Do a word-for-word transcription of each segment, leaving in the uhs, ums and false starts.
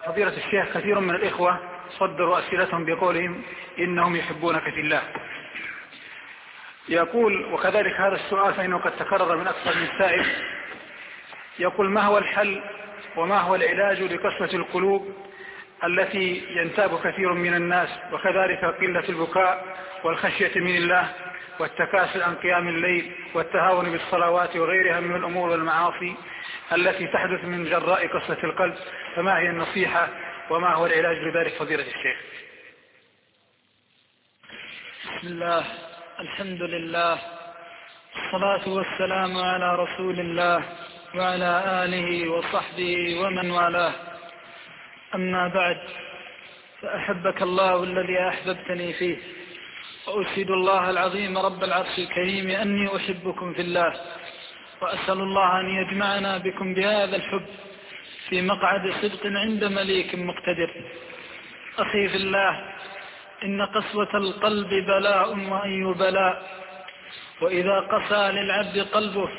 فضيلة الشيخ، كثير من الإخوة صدروا أسئلتهم بقولهم إنهم يحبونك في الله. يقول، وكذلك هذا السؤال فإنه قد تكرر من أكثر من سائل، يقول: ما هو الحل وما هو العلاج لقسوة القلوب التي ينتاب كثير من الناس، وكذلك قلة البكاء والخشية من الله والتكاسل عن قيام الليل والتهاون بالصلوات وغيرها من الأمور والمعاصي التي تحدث من جراء قسوة القلب؟ فما هي النصيحة وما هو العلاج لذلك فضيلة الشيخ؟ بسم الله، الحمد لله، الصلاة والسلام على رسول الله وعلى آله وصحبه ومن والاه. أما بعد، فأحبك الله الذي أحببتني فيه، وأشهد الله العظيم رب العرش الكريم أني أحبكم في الله، وأسأل الله أن يجمعنا بكم بهذا الحب في مقعد صدق عند مليك مقتدر. أخي في الله، إن قسوة القلب بلاء وأي بلاء، وإذا قسى للعبد قلبه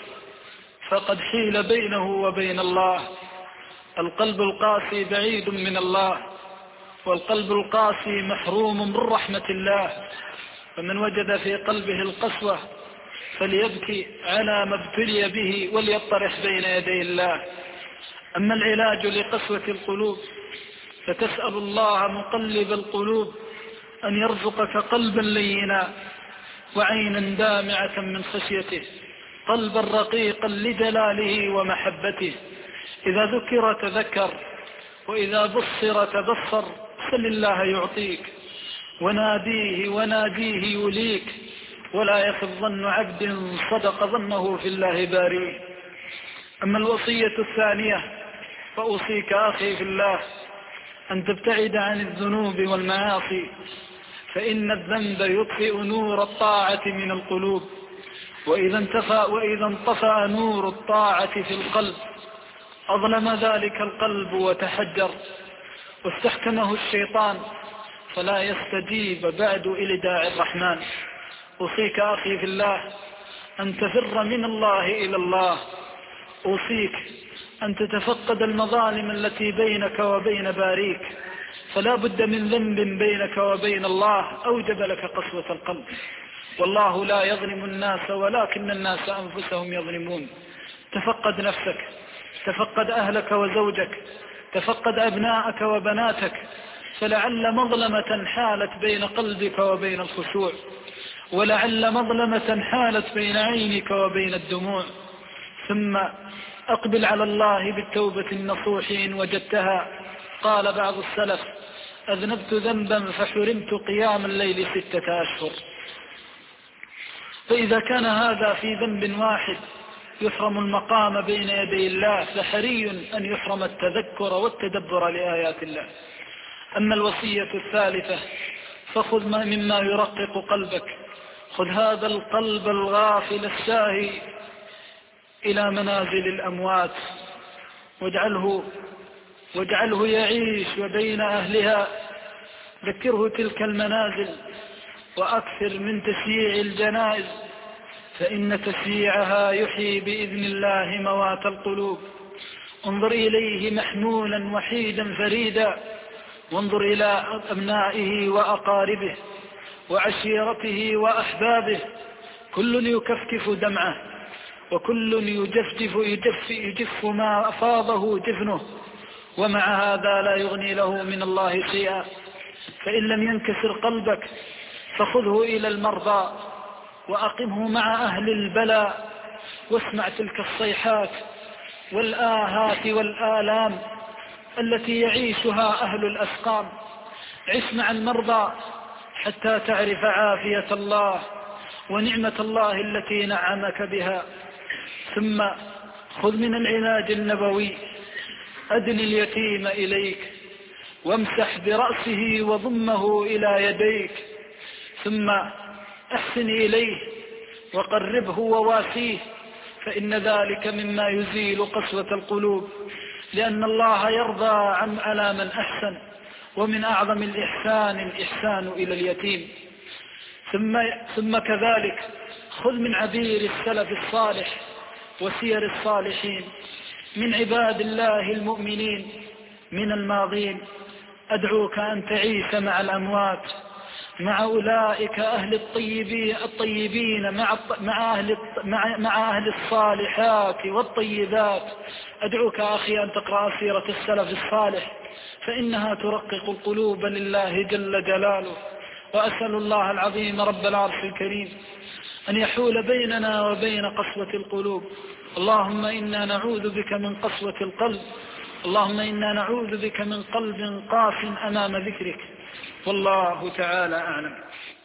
فقد حيل بينه وبين الله. القلب القاسي بعيد من الله، والقلب القاسي محروم من رحمة الله. فمن وجد في قلبه القسوة فليبكي على ما ابتلي به وليطرح بين يدي الله. أما العلاج لقسوة القلوب فتسأل الله مقلب القلوب أن يرزقك قلبا لينا وعينا دامعة من خشيته، قلبا رقيقا لجلاله ومحبته، إذا ذكر تذكر وإذا بصر تبصر. سل الله يعطيك، وناديه وناديه يليك، ولا يخف ظن عبد صدق ظنه في الله باريه. أما الوصية الثانية فأوصيك أخي في الله أن تبتعد عن الذنوب والمعاصي، فإن الذنب يطفئ نور الطاعة من القلوب، وإذا انطفأ وإذا انطفأ نور الطاعة في القلب أظلم ذلك القلب وتحجر، واستحكمه الشيطان فلا يستجيب بعد إلى داعي الرحمن. أوصيك أخي في الله أن تفر من الله إلى الله. أوصيك أن تتفقد المظالم التي بينك وبين باريك، فلا بد من ذنب بينك وبين الله أوجب لك قسوة القلب. والله لا يظلم الناس ولكن الناس أنفسهم يظلمون. تفقد نفسك، تفقد أهلك وزوجك، تفقد أبناءك وبناتك، فلعل مظلمة حالت بين قلبك وبين الخشوع، ولعل مظلمة حالت بين عينك وبين الدموع. ثم أقبل على الله بالتوبة النصوح إن وجدتها. قال بعض السلف: أذنبت ذنبا فحرمت قيام الليل ستة أشهر. فإذا كان هذا في ذنب واحد يحرم المقام بين يدي الله، فحري أن يحرم التذكر والتدبر لآيات الله. أما الوصية الثالثة فخذ مما يرقق قلبك. خذ هذا القلب الغافل الساهي إلى منازل الأموات، واجعله, واجعله يعيش وبين أهلها. ذكره تلك المنازل وأكثر من تشييع الجنائز، فإن تشييعها يحيي بإذن الله موات القلوب. انظر إليه محمولا وحيدا فريدا، وانظر إلى أبنائه وأقاربه وعشيرته وأحبابه، كل يكفكف دمعه، وكل يجفجف يجف, يجف ما أفاضه جفنه، ومع هذا لا يغني له من الله شيئا. فإن لم ينكسر قلبك فخذه إلى المرضى وأقمه مع أهل البلاء، واسمع تلك الصيحات والآهات والآلام التي يعيشها أهل الأسقام. عش مع المرضى حتى تعرف عافية الله ونعمة الله التي نعمك بها. ثم خذ من العلاج النبوي: أدن اليتيم إليك وامسح برأسه وضمه إلى يديك، ثم أحسن إليه وقربه وواسيه، فإن ذلك مما يزيل قسوة القلوب، لأن الله يرضى عن على من أحسن، ومن أعظم الإحسان الإحسان إلى اليتيم. ثم, ثم كذلك خذ من عبير السلف الصالح وسير الصالحين من عباد الله المؤمنين من الماضين. أدعوك أن تعيش مع الأموات، مع أولئك أهل الطيبين, الطيبين مع, مع, أهل مع, مع أهل الصالحات والطيبات. أدعوك أخي أن تقرأ سيرة السلف الصالح، فإنها ترقق القلوب لله جل جلاله. وأسأل الله العظيم رب العرش الكريم أن يحول بيننا وبين قسوة القلوب. اللهم إنا نعوذ بك من قسوة القلب، اللهم إنا نعوذ بك من قلب قاس أمام ذكرك. والله تعالى أعلم.